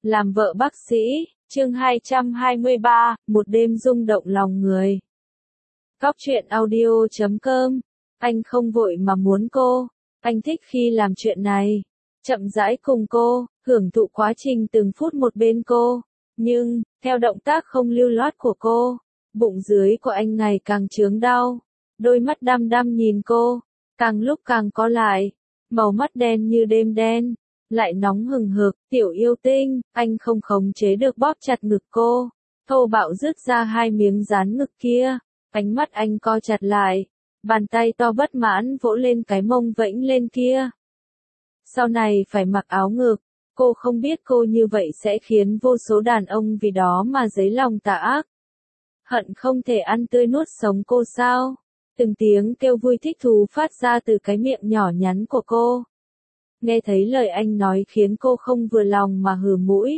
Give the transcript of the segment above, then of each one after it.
Làm vợ bác sĩ, chương 223, một đêm rung động lòng người. Cóc truyện audio.com, anh không vội mà muốn cô, anh thích khi làm chuyện này. Chậm rãi cùng cô, hưởng thụ quá trình từng phút một bên cô. Nhưng, theo động tác không lưu loát của cô, bụng dưới của anh ngày càng chướng đau. Đôi mắt đăm đăm nhìn cô, càng lúc càng có lại. Màu mắt đen như đêm đen, lại nóng hừng hực. Tiểu yêu tinh, anh không khống chế được bóp chặt ngực cô. Thô bạo rứt ra hai miếng dán ngực kia. Ánh mắt anh co chặt lại. Bàn tay to bất mãn vỗ lên cái mông vẫy lên kia. Sau này phải mặc áo ngực. Cô không biết cô như vậy sẽ khiến vô số đàn ông vì đó mà dấy lòng tà ác. Hận không thể ăn tươi nuốt sống cô sao? Từng tiếng kêu vui thích thú phát ra từ cái miệng nhỏ nhắn của cô. Nghe thấy lời anh nói khiến cô không vừa lòng mà hừ mũi.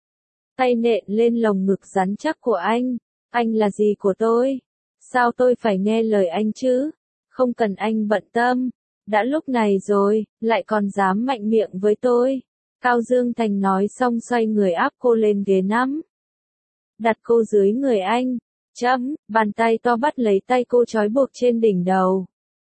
Tay nện lên lồng ngực rắn chắc của anh. Anh là gì của tôi? Sao tôi phải nghe lời anh chứ? Không cần anh bận tâm. Đã lúc này rồi, lại còn dám mạnh miệng với tôi. Cao Dương Thành nói xong xoay người áp cô lên ghế nắm. Đặt cô dưới người anh. Bàn tay to bắt lấy tay cô trói buộc trên đỉnh đầu.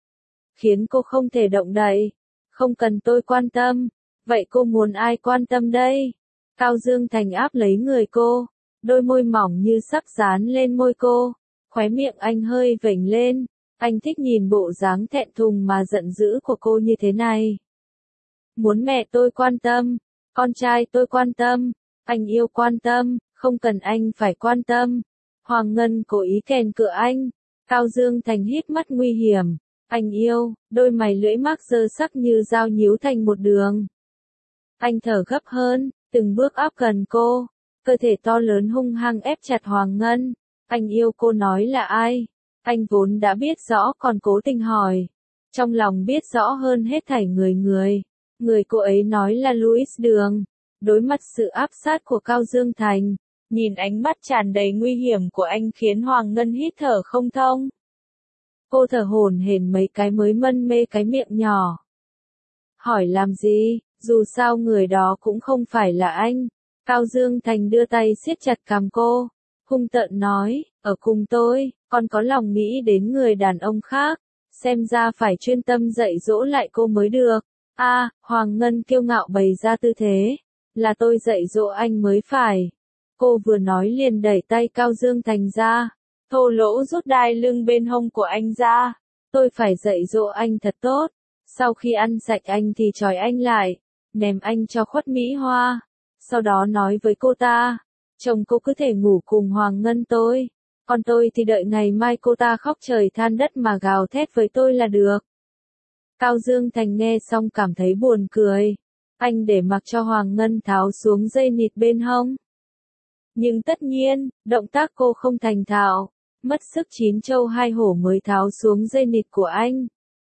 Khiến cô không thể động đậy. Không cần tôi quan tâm. Vậy cô muốn ai quan tâm đây? Cao Dương Thành áp lấy người cô. Đôi môi mỏng như sắp dán lên môi cô. Khóe miệng anh hơi vểnh lên. Anh thích nhìn bộ dáng thẹn thùng mà giận dữ của cô như thế này. Muốn mẹ tôi quan tâm. Con trai tôi quan tâm. Anh yêu quan tâm. Không cần anh phải quan tâm. Hoàng Ngân cố ý kèn cựa anh. Cao Dương Thành híp mắt nguy hiểm. Anh yêu, đôi mày lưỡi mác dơ sắc như dao nhíu thành một đường. Anh thở gấp hơn, từng bước áp gần cô. Cơ thể to lớn hung hăng ép chặt Hoàng Ngân. Anh yêu cô nói là ai? Anh vốn đã biết rõ còn cố tình hỏi. Trong lòng biết rõ hơn hết thảy người. Người cô ấy nói là Louis Đường. Đối mặt sự áp sát của Cao Dương Thành. Nhìn ánh mắt tràn đầy nguy hiểm của anh khiến Hoàng Ngân hít thở không thông. Cô thở hổn hển mấy cái mới mân mê cái miệng nhỏ. Hỏi làm gì, dù sao người đó cũng không phải là anh. Cao Dương Thành đưa tay siết chặt cằm cô. Hung tợn nói, ở cùng tôi, còn có lòng nghĩ đến người đàn ông khác. Xem ra phải chuyên tâm dạy dỗ lại cô mới được. Hoàng Ngân kiêu ngạo bày ra tư thế. Là tôi dạy dỗ anh mới phải. Cô vừa nói liền đẩy tay Cao Dương Thành ra. Thô lỗ rút đai lưng bên hông của anh ra. Tôi phải dạy dỗ anh thật tốt. Sau khi ăn sạch anh thì trói anh lại. Ném anh cho Khuất Mỹ Hoa. Sau đó nói với cô ta. Chồng cô cứ thể ngủ cùng Hoàng Ngân tôi. Còn tôi thì đợi ngày mai cô ta khóc trời than đất mà gào thét với tôi là được. Cao Dương Thành nghe xong cảm thấy buồn cười. Anh để mặc cho Hoàng Ngân tháo xuống dây nịt bên hông. Nhưng tất nhiên, động tác cô không thành thạo. Mất sức chín châu hai hổ mới tháo xuống dây nịt của anh.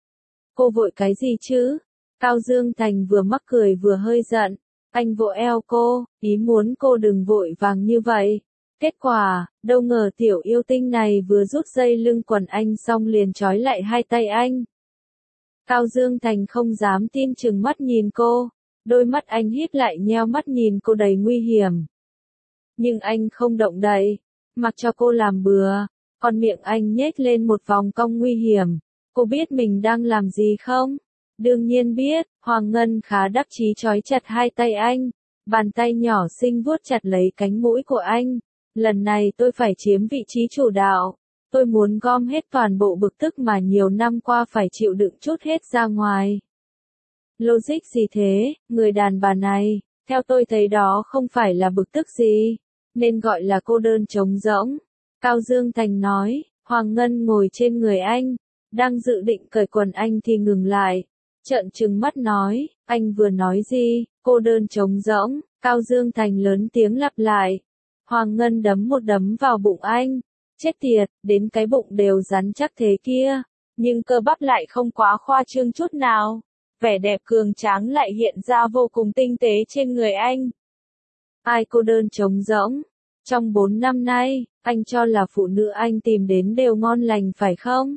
Cô vội cái gì chứ? Cao Dương Thành vừa mắc cười vừa hơi giận. Anh vỗ eo cô, ý muốn cô đừng vội vàng như vậy. Kết quả, đâu ngờ tiểu yêu tinh này vừa rút dây lưng quần anh xong liền trói lại hai tay anh. Cao Dương Thành không dám tin chừng mắt nhìn cô. Đôi mắt anh híp lại nheo mắt nhìn cô đầy nguy hiểm. Nhưng anh không động đậy. Mặc cho cô làm bừa. Còn miệng anh nhếch lên một vòng cong nguy hiểm. Cô biết mình đang làm gì không? Đương nhiên biết. Hoàng Ngân khá đắc chí trói chặt hai tay anh. Bàn tay nhỏ xinh vuốt chặt lấy cánh mũi của anh. Lần này tôi phải chiếm vị trí chủ đạo. Tôi muốn gom hết toàn bộ bực tức mà nhiều năm qua phải chịu đựng chút hết ra ngoài. Logic gì thế, người đàn bà này? Theo tôi thấy đó không phải là bực tức gì. Nên gọi là cô đơn trống rỗng. Cao Dương Thành nói. Hoàng Ngân ngồi trên người anh. Đang dự định cởi quần anh thì ngừng lại. Trợn trừng mắt nói. Anh vừa nói gì? Cô đơn trống rỗng. Cao Dương Thành lớn tiếng lặp lại. Hoàng Ngân đấm một đấm vào bụng anh. Chết tiệt, đến cái bụng đều rắn chắc thế kia. Nhưng cơ bắp lại không quá khoa trương chút nào. Vẻ đẹp cường tráng lại hiện ra vô cùng tinh tế trên người anh. Ai cô đơn trống rỗng? Trong 4 năm nay, anh cho là phụ nữ anh tìm đến đều ngon lành phải không?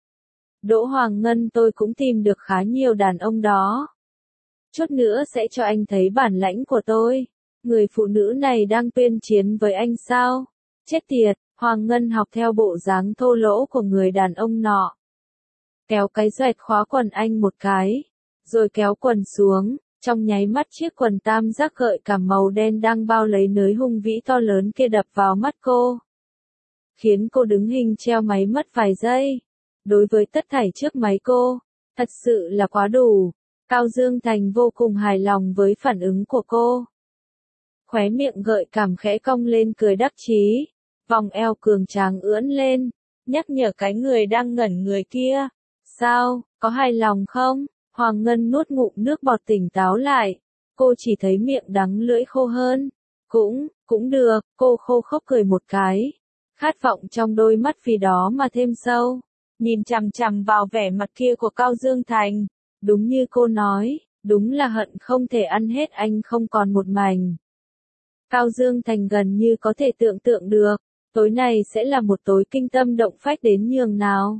Đỗ Hoàng Ngân tôi cũng tìm được khá nhiều đàn ông đó. Chút nữa sẽ cho anh thấy bản lãnh của tôi. Người phụ nữ này đang tuyên chiến với anh sao? Chết tiệt, Hoàng Ngân học theo bộ dáng thô lỗ của người đàn ông nọ. Kéo cái doẹt khóa quần anh một cái, rồi kéo quần xuống, trong nháy mắt chiếc quần tam giác gợi cảm màu đen đang bao lấy nới hung vĩ to lớn kia đập vào mắt cô. Khiến cô đứng hình treo máy mất vài giây. Đối với tất thảy trước máy cô, thật sự là quá đủ. Cao Dương Thành vô cùng hài lòng với phản ứng của cô. Khóe miệng gợi cảm khẽ cong lên cười đắc chí, vòng eo cường tráng ưỡn lên, nhắc nhở cái người đang ngẩn người kia. Sao, có hài lòng không? Hoàng Ngân nuốt ngụm nước bọt tỉnh táo lại, cô chỉ thấy miệng đắng lưỡi khô hơn. Cũng được, cô khô khốc cười một cái. Khát vọng trong đôi mắt vì đó mà thêm sâu, nhìn chằm chằm vào vẻ mặt kia của Cao Dương Thành. Đúng như cô nói, đúng là hận không thể ăn hết anh không còn một mảnh. Cao Dương Thành gần như có thể tưởng tượng được, tối nay sẽ là một tối kinh tâm động phách đến nhường nào.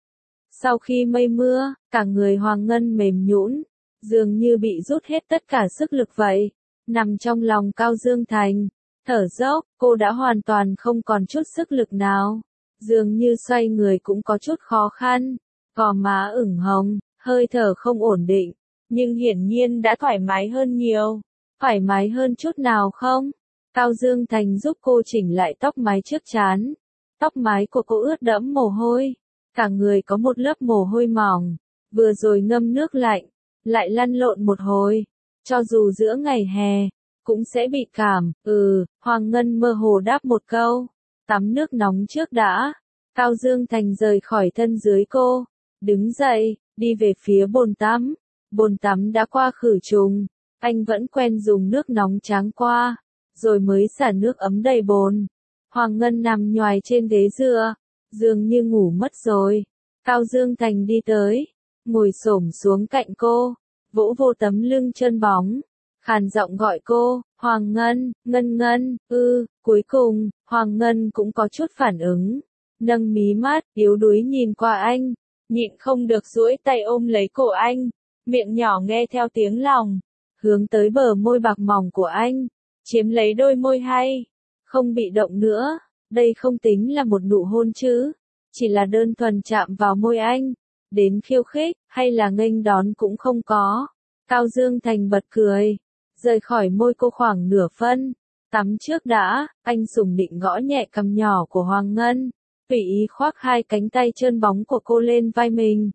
Sau khi mây mưa, cả người Hoàng Ngân mềm nhũn, dường như bị rút hết tất cả sức lực vậy, nằm trong lòng Cao Dương Thành, thở dốc, cô đã hoàn toàn không còn chút sức lực nào, dường như xoay người cũng có chút khó khăn, gò má ửng hồng, hơi thở không ổn định, nhưng hiển nhiên đã thoải mái hơn nhiều. Thoải mái hơn chút nào không? Cao Dương Thành giúp cô chỉnh lại tóc mái trước trán. Tóc mái của cô ướt đẫm mồ hôi, cả người có một lớp mồ hôi mỏng, vừa rồi ngâm nước lạnh, lại lăn lộn một hồi, cho dù giữa ngày hè, cũng sẽ bị cảm. Hoàng Ngân mơ hồ đáp một câu, tắm nước nóng trước đã. Cao Dương Thành rời khỏi thân dưới cô, đứng dậy, đi về phía bồn tắm. Bồn tắm đã qua khử trùng, anh vẫn quen dùng nước nóng tráng qua, rồi mới xả nước ấm đầy bồn. Hoàng Ngân nằm nhoài trên ghế dựa, dường như ngủ mất rồi. Cao Dương Thành đi tới, ngồi xổm xuống cạnh cô, vỗ vô tấm lưng chân bóng, khàn giọng gọi cô, Hoàng Ngân, Ngân. Cuối cùng, Hoàng Ngân cũng có chút phản ứng, nâng mí mắt, yếu đuối nhìn qua anh, nhịn không được duỗi tay ôm lấy cổ anh, miệng nhỏ nghe theo tiếng lòng, hướng tới bờ môi bạc mỏng của anh, chiếm lấy đôi môi hay, không bị động nữa. Đây không tính là một nụ hôn chứ, chỉ là đơn thuần chạm vào môi anh, đến khiêu khích, hay là nghênh đón cũng không có. Cao Dương Thành bật cười, rời khỏi môi cô khoảng nửa phân, tắm trước đã, anh sủng nịnh gõ nhẹ cằm nhỏ của Hoàng Ngân, tùy ý khoác hai cánh tay trơn bóng của cô lên vai mình.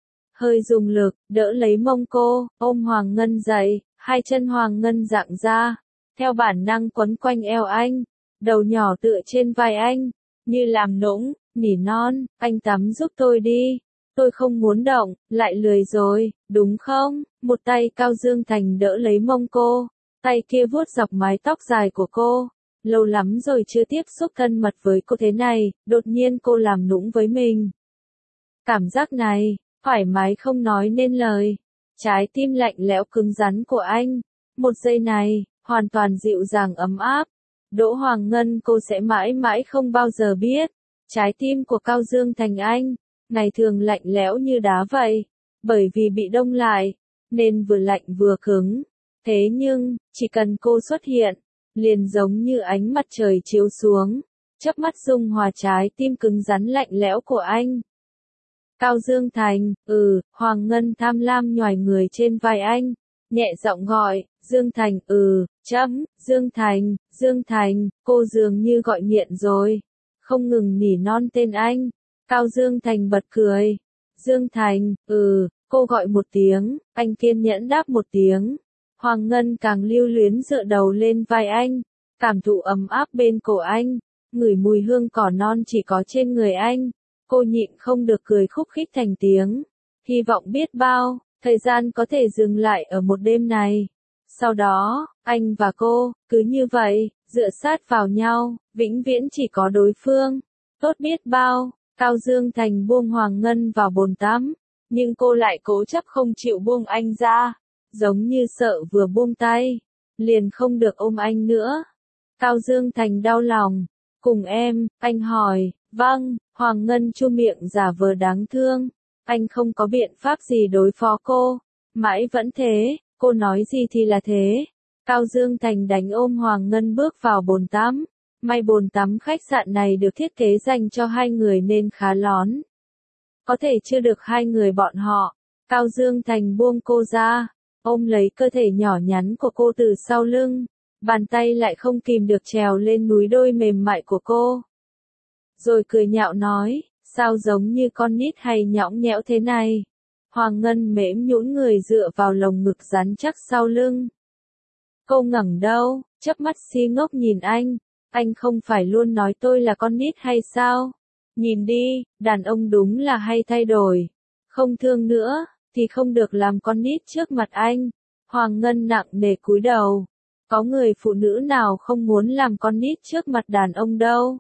Hơi dùng lực, đỡ lấy mông cô, ôm Hoàng Ngân dậy, hai chân Hoàng Ngân dạng ra, theo bản năng quấn quanh eo anh. Đầu nhỏ tựa trên vai anh, như làm nũng, nỉ non, anh tắm giúp tôi đi, tôi không muốn động, lại lười rồi, đúng không? Một tay Cao Dương Thành đỡ lấy mông cô, tay kia vuốt dọc mái tóc dài của cô, lâu lắm rồi chưa tiếp xúc thân mật với cô thế này, đột nhiên cô làm nũng với mình. Cảm giác này, thoải mái không nói nên lời, trái tim lạnh lẽo cứng rắn của anh, một giây này, hoàn toàn dịu dàng ấm áp. Đỗ Hoàng Ngân cô sẽ mãi mãi không bao giờ biết, trái tim của Cao Dương Thành anh, ngày thường lạnh lẽo như đá vậy, bởi vì bị đông lại, nên vừa lạnh vừa cứng. Thế nhưng, chỉ cần cô xuất hiện, liền giống như ánh mặt trời chiếu xuống, chớp mắt dung hòa trái tim cứng rắn lạnh lẽo của anh. Cao Dương Thành, Hoàng Ngân tham lam nhoài người trên vai anh, nhẹ giọng gọi, Dương Thành, Dương Thành, cô dường như gọi nghiện rồi, không ngừng nỉ non tên anh. Cao Dương Thành bật cười, Dương Thành, cô gọi một tiếng, anh kiên nhẫn đáp một tiếng. Hoàng Ngân càng lưu luyến dựa đầu lên vai anh, cảm thụ ấm áp bên cổ anh, ngửi mùi hương cỏ non chỉ có trên người anh. Cô nhịn không được cười khúc khích thành tiếng, hy vọng biết bao, thời gian có thể dừng lại ở một đêm này. Sau đó, anh và cô, cứ như vậy, dựa sát vào nhau, vĩnh viễn chỉ có đối phương. Tốt biết bao, Cao Dương Thành buông Hoàng Ngân vào bồn tắm, nhưng cô lại cố chấp không chịu buông anh ra, giống như sợ vừa buông tay, liền không được ôm anh nữa. Cao Dương Thành đau lòng, cùng em, anh hỏi, vâng, Hoàng Ngân chu miệng giả vờ đáng thương, anh không có biện pháp gì đối phó cô, mãi vẫn thế, cô nói gì thì là thế, Cao Dương Thành đánh ôm Hoàng Ngân bước vào bồn tắm. May bồn tắm khách sạn này được thiết kế dành cho hai người nên khá lón. Có thể chưa được hai người bọn họ. Cao Dương Thành buông cô ra, ôm lấy cơ thể nhỏ nhắn của cô từ sau lưng. Bàn tay lại không kìm được trèo lên núi đôi mềm mại của cô. Rồi cười nhạo nói, sao giống như con nít hay nhõng nhẽo thế này. Hoàng Ngân mễm nhũn người dựa vào lồng ngực rắn chắc sau lưng. Cô ngẩng đầu, chớp mắt si ngốc nhìn anh không phải luôn nói tôi là con nít hay sao? Nhìn đi, đàn ông đúng là hay thay đổi. Không thương nữa, thì không được làm con nít trước mặt anh. Hoàng Ngân nặng nề cúi đầu. Có người phụ nữ nào không muốn làm con nít trước mặt đàn ông đâu.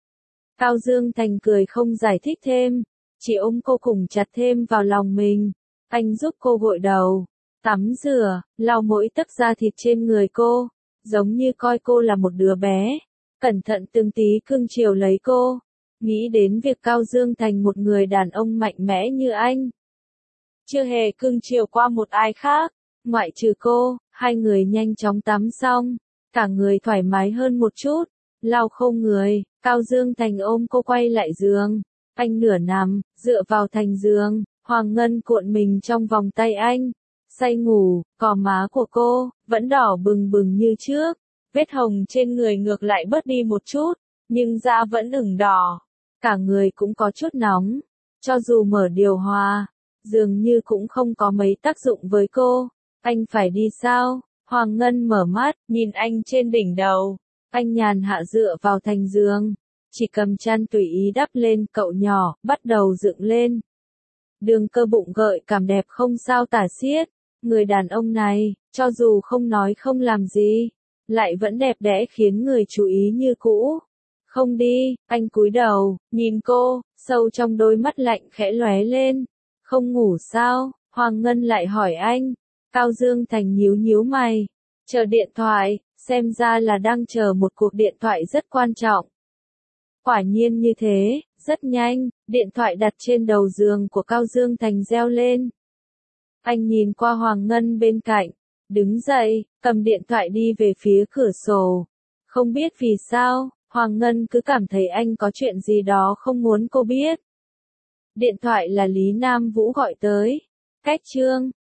Cao Dương Thành cười không giải thích thêm, chỉ ôm cô cùng chặt thêm vào lòng mình. Anh giúp cô gội đầu, tắm rửa, lau mỗi tấc da thịt trên người cô, giống như coi cô là một đứa bé. Cẩn thận từng tí cưng chiều lấy cô. Nghĩ đến việc Cao Dương Thành một người đàn ông mạnh mẽ như anh, chưa hề cưng chiều qua một ai khác, ngoại trừ cô. Hai người nhanh chóng tắm xong, cả người thoải mái hơn một chút. Lau khô người, Cao Dương Thành ôm cô quay lại giường. Anh nửa nằm, dựa vào thành giường, Hoàng Ngân cuộn mình trong vòng tay anh. Say ngủ, cò má của cô, vẫn đỏ bừng bừng như trước. Vết hồng trên người ngược lại bớt đi một chút, nhưng da vẫn ửng đỏ. Cả người cũng có chút nóng. Cho dù mở điều hòa, dường như cũng không có mấy tác dụng với cô. Anh phải đi sao? Hoàng Ngân mở mắt, nhìn anh trên đỉnh đầu. Anh nhàn hạ dựa vào thành giường, chỉ cầm chăn tùy ý đắp lên cậu nhỏ, bắt đầu dựng lên. Đường cơ bụng gợi cảm đẹp không sao tả xiết. Người đàn ông này, cho dù không nói không làm gì, lại vẫn đẹp đẽ khiến người chú ý như cũ. Không đi, anh cúi đầu, nhìn cô, sâu trong đôi mắt lạnh khẽ lóe lên. Không ngủ sao? Hoàng Ngân lại hỏi anh. Cao Dương Thành nhíu nhíu mày, chờ điện thoại, xem ra là đang chờ một cuộc điện thoại rất quan trọng. Quả nhiên như thế, rất nhanh, điện thoại đặt trên đầu giường của Cao Dương Thành reo lên. Anh nhìn qua Hoàng Ngân bên cạnh, đứng dậy, cầm điện thoại đi về phía cửa sổ. Không biết vì sao, Hoàng Ngân cứ cảm thấy anh có chuyện gì đó không muốn cô biết. Điện thoại là Lý Nam Vũ gọi tới. Cách chương